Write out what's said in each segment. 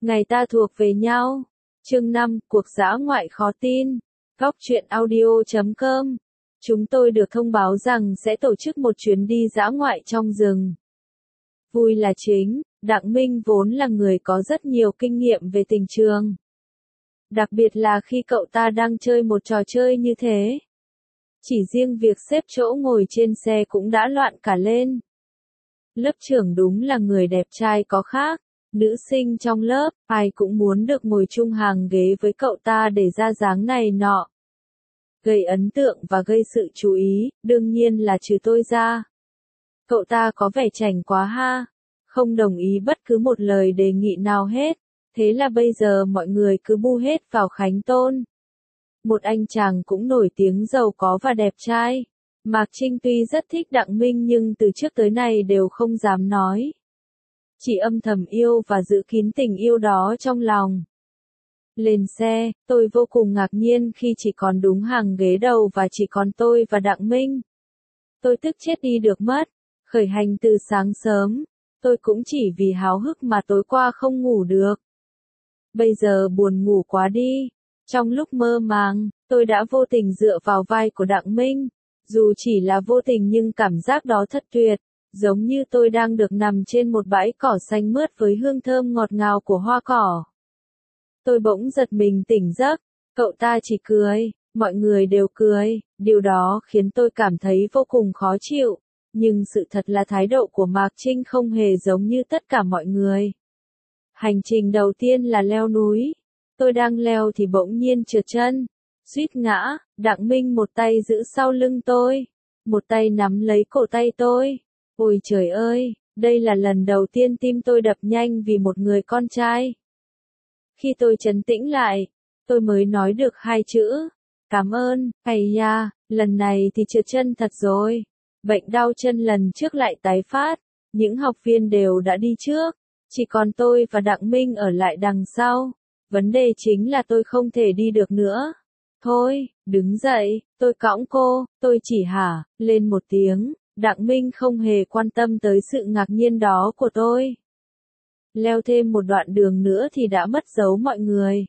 Ngày ta thuộc về nhau. Chương 5, cuộc dã ngoại khó tin. Góc truyện audio.com. Chúng tôi được thông báo rằng sẽ tổ chức một chuyến đi dã ngoại trong rừng. Vui là chính, Đặng Minh vốn là người có rất nhiều kinh nghiệm về tình trường. Đặc biệt là khi cậu ta đang chơi một trò chơi như thế. Chỉ riêng việc xếp chỗ ngồi trên xe cũng đã loạn cả lên. Lớp trưởng đúng là người đẹp trai có khác. Nữ sinh trong lớp, ai cũng muốn được ngồi chung hàng ghế với cậu ta để ra dáng này nọ. Gây ấn tượng và gây sự chú ý, đương nhiên là trừ tôi ra. Cậu ta có vẻ chảnh quá ha. Không đồng ý bất cứ một lời đề nghị nào hết. Thế là bây giờ mọi người cứ bu hết vào Khánh Tôn. Một anh chàng cũng nổi tiếng giàu có và đẹp trai. Mạc Trinh tuy rất thích Đặng Minh nhưng từ trước tới nay đều không dám nói. Chỉ âm thầm yêu và giữ kín tình yêu đó trong lòng. Lên xe, tôi vô cùng ngạc nhiên khi chỉ còn đúng hàng ghế đầu và chỉ còn tôi và Đặng Minh. Tôi tức chết đi được mất. Khởi hành từ sáng sớm, tôi cũng chỉ vì háo hức mà tối qua không ngủ được. Bây giờ buồn ngủ quá đi. Trong lúc mơ màng, tôi đã vô tình dựa vào vai của Đặng Minh. Dù chỉ là vô tình nhưng cảm giác đó thật tuyệt. Giống như tôi đang được nằm trên một bãi cỏ xanh mướt với hương thơm ngọt ngào của hoa cỏ. Tôi bỗng giật mình tỉnh giấc, cậu ta chỉ cười, mọi người đều cười, điều đó khiến tôi cảm thấy vô cùng khó chịu. Nhưng sự thật là thái độ của Mạc Trinh không hề giống như tất cả mọi người. Hành trình đầu tiên là leo núi. Tôi đang leo thì bỗng nhiên trượt chân, suýt ngã. Đặng Minh một tay giữ sau lưng tôi, một tay nắm lấy cổ tay tôi. Ôi trời ơi, đây là lần đầu tiên tim tôi đập nhanh vì một người con trai. Khi tôi trấn tĩnh lại, tôi mới nói được hai chữ. Cảm ơn, da, lần này thì trượt chân thật rồi. Bệnh đau chân lần trước lại tái phát. Những học viên đều đã đi trước. Chỉ còn tôi và Đặng Minh ở lại đằng sau. Vấn đề chính là tôi không thể đi được nữa. Thôi, đứng dậy, tôi cõng cô, tôi chỉ hả, lên một tiếng. Đặng Minh không hề quan tâm tới sự ngạc nhiên đó của tôi. Leo thêm một đoạn đường nữa thì đã mất dấu mọi người.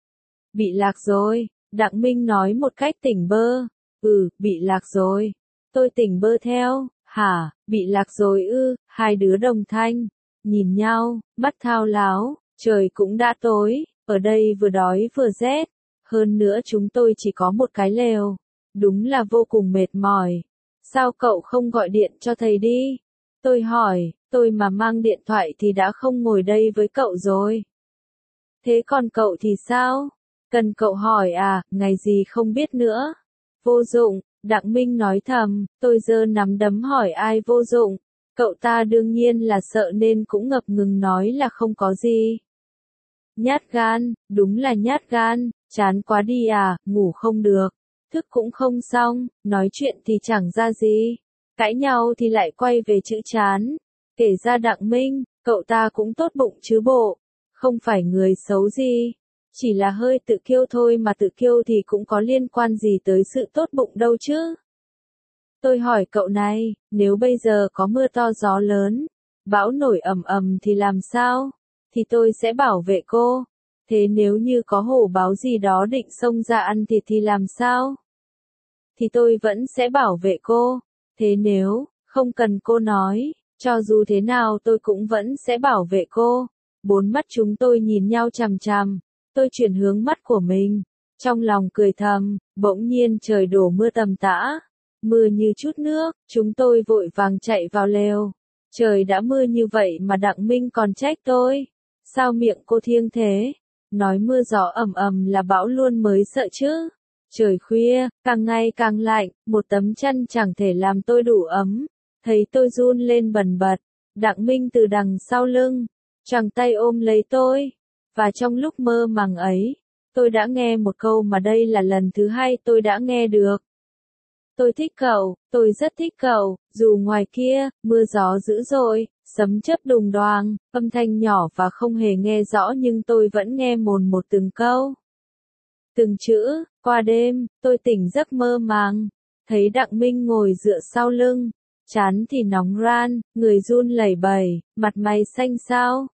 Bị lạc rồi, Đặng Minh nói một cách tỉnh bơ. Bị lạc rồi. Tôi tỉnh bơ theo, hả, bị lạc rồi ư, hai đứa đồng thanh. Nhìn nhau, mắt thao láo, trời cũng đã tối, ở đây vừa đói vừa rét. Hơn nữa chúng tôi chỉ có một cái lều. Đúng là vô cùng mệt mỏi. Sao cậu không gọi điện cho thầy đi? Tôi hỏi, tôi mà mang điện thoại thì đã không ngồi đây với cậu rồi. Thế còn cậu thì sao? Cần cậu hỏi à, ngày gì không biết nữa. Vô dụng, Đặng Minh nói thầm, tôi giơ nắm đấm hỏi ai vô dụng. Cậu ta đương nhiên là sợ nên cũng ngập ngừng nói là không có gì. Nhát gan, đúng là nhát gan, chán quá đi à, ngủ không được. Thức cũng không xong, nói chuyện thì chẳng ra gì. Cãi nhau thì lại quay về chữ chán. Kể ra Đặng Minh, cậu ta cũng tốt bụng chứ bộ. Không phải người xấu gì. Chỉ là hơi tự kiêu thôi mà tự kiêu thì cũng có liên quan gì tới sự tốt bụng đâu chứ. Tôi hỏi cậu này, nếu bây giờ có mưa to gió lớn, bão nổi ầm ầm thì làm sao? Thì tôi sẽ bảo vệ cô. Thế nếu như có hổ báo gì đó định xông ra ăn thịt thì làm sao? Thì tôi vẫn sẽ bảo vệ cô. Thế nếu, không cần cô nói, cho dù thế nào tôi cũng vẫn sẽ bảo vệ cô. Bốn mắt chúng tôi nhìn nhau chằm chằm. Tôi chuyển hướng mắt của mình. Trong lòng cười thầm, bỗng nhiên trời đổ mưa tầm tã. Mưa như chút nước, chúng tôi vội vàng chạy vào lều. Trời đã mưa như vậy mà Đặng Minh còn trách tôi. Sao miệng cô thiêng thế? Nói mưa gió ầm ầm là bão luôn mới sợ chứ. Trời khuya, càng ngày càng lạnh, một tấm chăn chẳng thể làm tôi đủ ấm. Thấy tôi run lên bần bật. Đặng Minh từ đằng sau lưng, choàng tay ôm lấy tôi. Và trong lúc mơ màng ấy, tôi đã nghe một câu mà đây là lần thứ hai tôi đã nghe được. Tôi thích cậu, tôi rất thích cậu, dù ngoài kia, mưa gió dữ dội, sấm chớp đùng đoàng, âm thanh nhỏ và không hề nghe rõ nhưng tôi vẫn nghe mồn một từng câu. Từng chữ, qua đêm, tôi tỉnh giấc mơ màng, thấy Đặng Minh ngồi dựa sau lưng, trán thì nóng ran, người run lẩy bẩy, mặt mày xanh xao,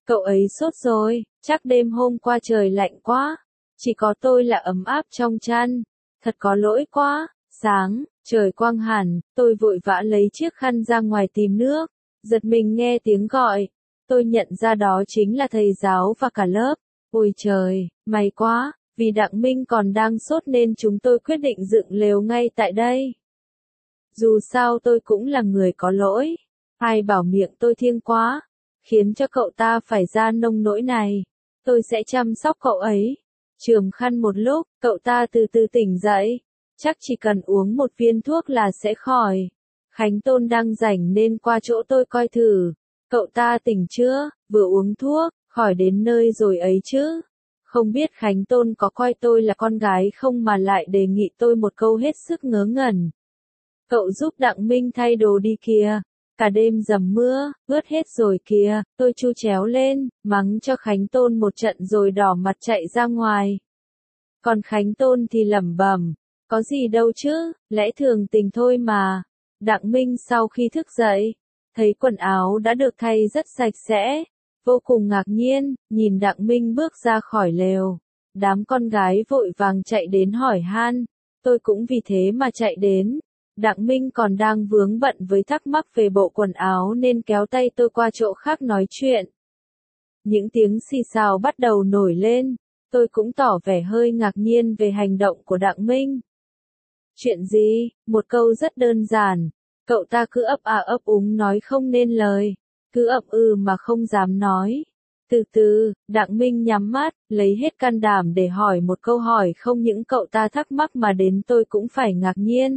Cậu ấy sốt rồi, chắc đêm hôm qua trời lạnh quá. Chỉ có tôi là ấm áp trong chăn. Thật có lỗi quá. Sáng, trời quang hẳn, tôi vội vã lấy chiếc khăn ra ngoài tìm nước. Giật mình nghe tiếng gọi. Tôi nhận ra đó chính là thầy giáo và cả lớp. Ôi trời, may quá, vì Đặng Minh còn đang sốt nên chúng tôi quyết định dựng lều ngay tại đây. Dù sao tôi cũng là người có lỗi. Ai bảo miệng tôi thiêng quá, khiến cho cậu ta phải ra nông nỗi này. Tôi sẽ chăm sóc cậu ấy. Chườm khăn một lúc, cậu ta từ từ tỉnh dậy. Chắc chỉ cần uống một viên thuốc là sẽ khỏi. Khánh Tôn đang rảnh nên qua chỗ tôi coi thử. Cậu ta tỉnh chưa, vừa uống thuốc, khỏi đến nơi rồi ấy chứ. Không biết Khánh Tôn có coi tôi là con gái không mà lại đề nghị tôi một câu hết sức ngớ ngẩn. Cậu giúp Đặng Minh thay đồ đi kìa. Cả đêm dầm mưa, ướt hết rồi kìa. Tôi chu chéo lên, mắng cho Khánh Tôn một trận rồi đỏ mặt chạy ra ngoài. Còn Khánh Tôn thì lẩm bẩm, có gì đâu chứ, lẽ thường tình thôi mà. Đặng Minh sau khi thức dậy, thấy quần áo đã được thay rất sạch sẽ, vô cùng ngạc nhiên, nhìn Đặng Minh bước ra khỏi lều. Đám con gái vội vàng chạy đến hỏi han, tôi cũng vì thế mà chạy đến. Đặng Minh còn đang vướng bận với thắc mắc về bộ quần áo nên kéo tay tôi qua chỗ khác nói chuyện. Những tiếng xì xào bắt đầu nổi lên, tôi cũng tỏ vẻ hơi ngạc nhiên về hành động của Đặng Minh. Chuyện gì? Một câu rất đơn giản. Cậu ta cứ ấp à ấp úng nói không nên lời, cứ ậm ừ mà không dám nói. Từ từ, Đặng Minh nhắm mắt, lấy hết can đảm để hỏi một câu hỏi không những cậu ta thắc mắc mà đến tôi cũng phải ngạc nhiên.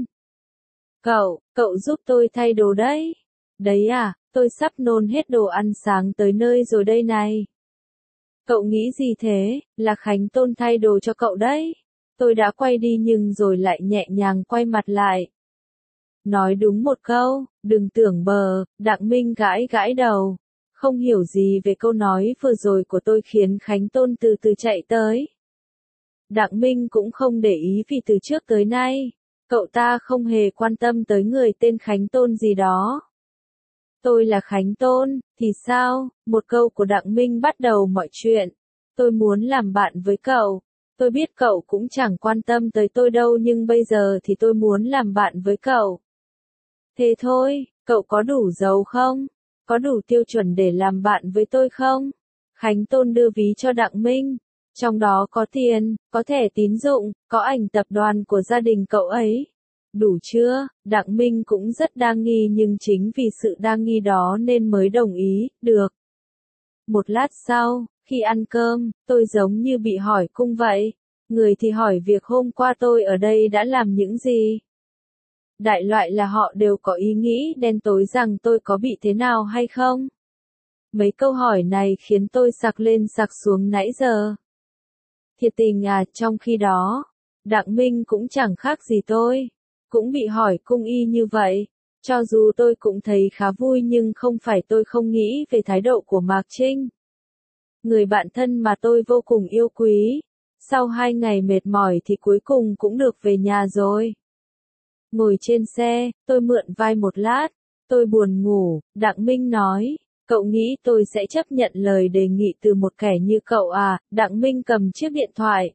Cậu giúp tôi thay đồ đấy. Đấy à, tôi sắp nôn hết đồ ăn sáng tới nơi rồi đây này. Cậu nghĩ gì thế, là Khánh Tôn thay đồ cho cậu đấy. Tôi đã quay đi nhưng rồi lại nhẹ nhàng quay mặt lại. Nói đúng một câu, đừng tưởng bờ. Đặng Minh gãi gãi đầu. Không hiểu gì về câu nói vừa rồi của tôi khiến Khánh Tôn từ từ chạy tới. Đặng Minh cũng không để ý vì từ trước tới nay, cậu ta không hề quan tâm tới người tên Khánh Tôn gì đó. Tôi là Khánh Tôn, thì sao? Một câu của Đặng Minh bắt đầu mọi chuyện. Tôi muốn làm bạn với cậu. Tôi biết cậu cũng chẳng quan tâm tới tôi đâu nhưng bây giờ thì tôi muốn làm bạn với cậu. Thế thôi, cậu có đủ giàu không? Có đủ tiêu chuẩn để làm bạn với tôi không? Khánh Tôn đưa ví cho Đặng Minh. Trong đó có tiền, có thẻ tín dụng, có ảnh tập đoàn của gia đình cậu ấy. Đủ chưa? Đặng Minh cũng rất đa nghi nhưng chính vì sự đa nghi đó nên mới đồng ý, được. Một lát sau, khi ăn cơm, tôi giống như bị hỏi cung vậy. Người thì hỏi việc hôm qua tôi ở đây đã làm những gì. Đại loại là họ đều có ý nghĩ đen tối rằng tôi có bị thế nào hay không. Mấy câu hỏi này khiến tôi sặc lên sặc xuống nãy giờ. Thiệt tình à, trong khi đó, Đặng Minh cũng chẳng khác gì tôi. Cũng bị hỏi cung y như vậy. Cho dù tôi cũng thấy khá vui nhưng không phải tôi không nghĩ về thái độ của Mạc Trinh. Người bạn thân mà tôi vô cùng yêu quý. Sau 2 ngày mệt mỏi thì cuối cùng cũng được về nhà rồi. Ngồi trên xe, tôi mượn vai một lát. Tôi buồn ngủ, Đặng Minh nói. Cậu nghĩ tôi sẽ chấp nhận lời đề nghị từ một kẻ như cậu à? Đặng Minh cầm chiếc điện thoại.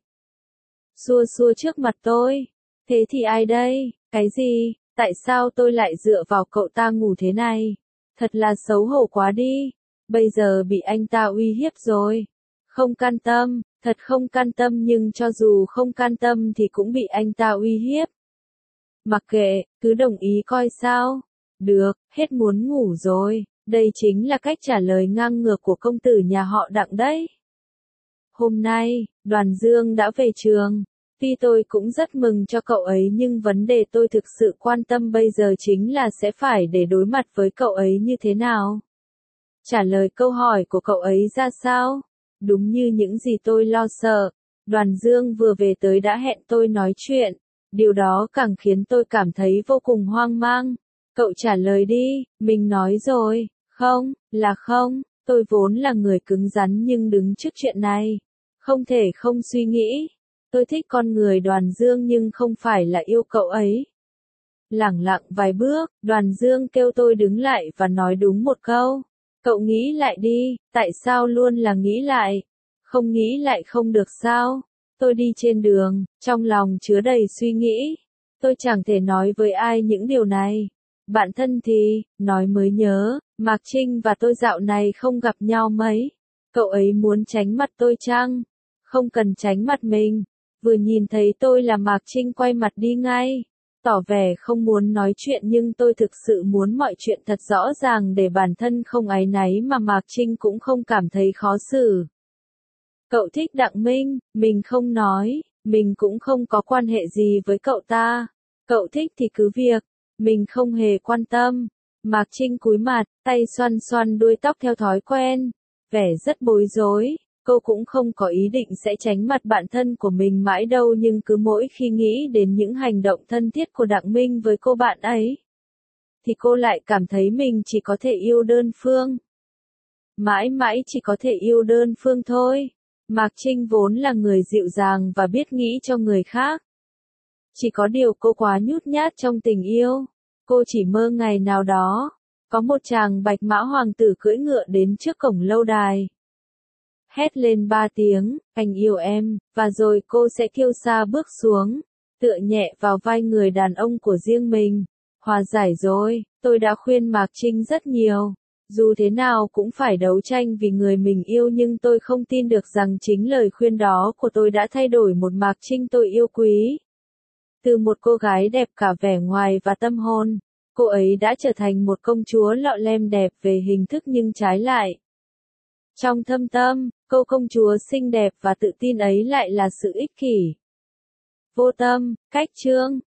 Xua xua trước mặt tôi. Thế thì ai đây? Cái gì? Tại sao tôi lại dựa vào cậu ta ngủ thế này? Thật là xấu hổ quá đi. Bây giờ bị anh ta uy hiếp rồi. Không can tâm, thật không can tâm nhưng cho dù không can tâm thì cũng bị anh ta uy hiếp. Mặc kệ, cứ đồng ý coi sao. Được, hết muốn ngủ rồi. Đây chính là cách trả lời ngang ngược của công tử nhà họ Đặng đấy. Hôm nay, Đoàn Dương đã về trường. Tuy tôi cũng rất mừng cho cậu ấy nhưng vấn đề tôi thực sự quan tâm bây giờ chính là sẽ phải để đối mặt với cậu ấy như thế nào. Trả lời câu hỏi của cậu ấy ra sao? Đúng như những gì tôi lo sợ. Đoàn Dương vừa về tới đã hẹn tôi nói chuyện. Điều đó càng khiến tôi cảm thấy vô cùng hoang mang. Cậu trả lời đi, mình nói rồi. Không, là không. Tôi vốn là người cứng rắn nhưng đứng trước chuyện này. Không thể không suy nghĩ. Tôi thích con người Đoàn Dương nhưng không phải là yêu cậu ấy. Lẳng lặng vài bước, Đoàn Dương kêu tôi đứng lại và nói đúng một câu. Cậu nghĩ lại đi, tại sao luôn là nghĩ lại? Không nghĩ lại không được sao? Tôi đi trên đường, trong lòng chứa đầy suy nghĩ. Tôi chẳng thể nói với ai những điều này. Bạn thân thì, nói mới nhớ, Mạc Trinh và tôi dạo này không gặp nhau mấy. Cậu ấy muốn tránh mặt tôi chăng? Không cần tránh mặt mình. Vừa nhìn thấy tôi là Mạc Trinh quay mặt đi ngay. Tỏ vẻ không muốn nói chuyện nhưng tôi thực sự muốn mọi chuyện thật rõ ràng để bản thân không áy náy mà Mạc Trinh cũng không cảm thấy khó xử. Cậu thích Đặng Minh, mình không nói, mình cũng không có quan hệ gì với cậu ta. Cậu thích thì cứ việc, mình không hề quan tâm. Mạc Trinh cúi mặt, tay xoăn xoăn đuôi tóc theo thói quen, vẻ rất bối rối. Cô cũng không có ý định sẽ tránh mặt bạn thân của mình mãi đâu nhưng cứ mỗi khi nghĩ đến những hành động thân thiết của Đặng Minh với cô bạn ấy, thì cô lại cảm thấy mình chỉ có thể yêu đơn phương. Mãi mãi chỉ có thể yêu đơn phương thôi. Mạc Trinh vốn là người dịu dàng và biết nghĩ cho người khác. Chỉ có điều cô quá nhút nhát trong tình yêu. Cô chỉ mơ ngày nào đó, có một chàng bạch mã hoàng tử cưỡi ngựa đến trước cổng lâu đài. Hét lên 3 tiếng, anh yêu em, và rồi cô sẽ kiêu sa bước xuống, tựa nhẹ vào vai người đàn ông của riêng mình. Hòa giải rồi, tôi đã khuyên Mạc Trinh rất nhiều. Dù thế nào cũng phải đấu tranh vì người mình yêu nhưng tôi không tin được rằng chính lời khuyên đó của tôi đã thay đổi một Mạc Trinh tôi yêu quý. Từ một cô gái đẹp cả vẻ ngoài và tâm hồn, cô ấy đã trở thành một công chúa lọ lem đẹp về hình thức nhưng trái lại. Trong thâm tâm, cô công chúa xinh đẹp và tự tin ấy lại là sự ích kỷ, vô tâm, cách chương.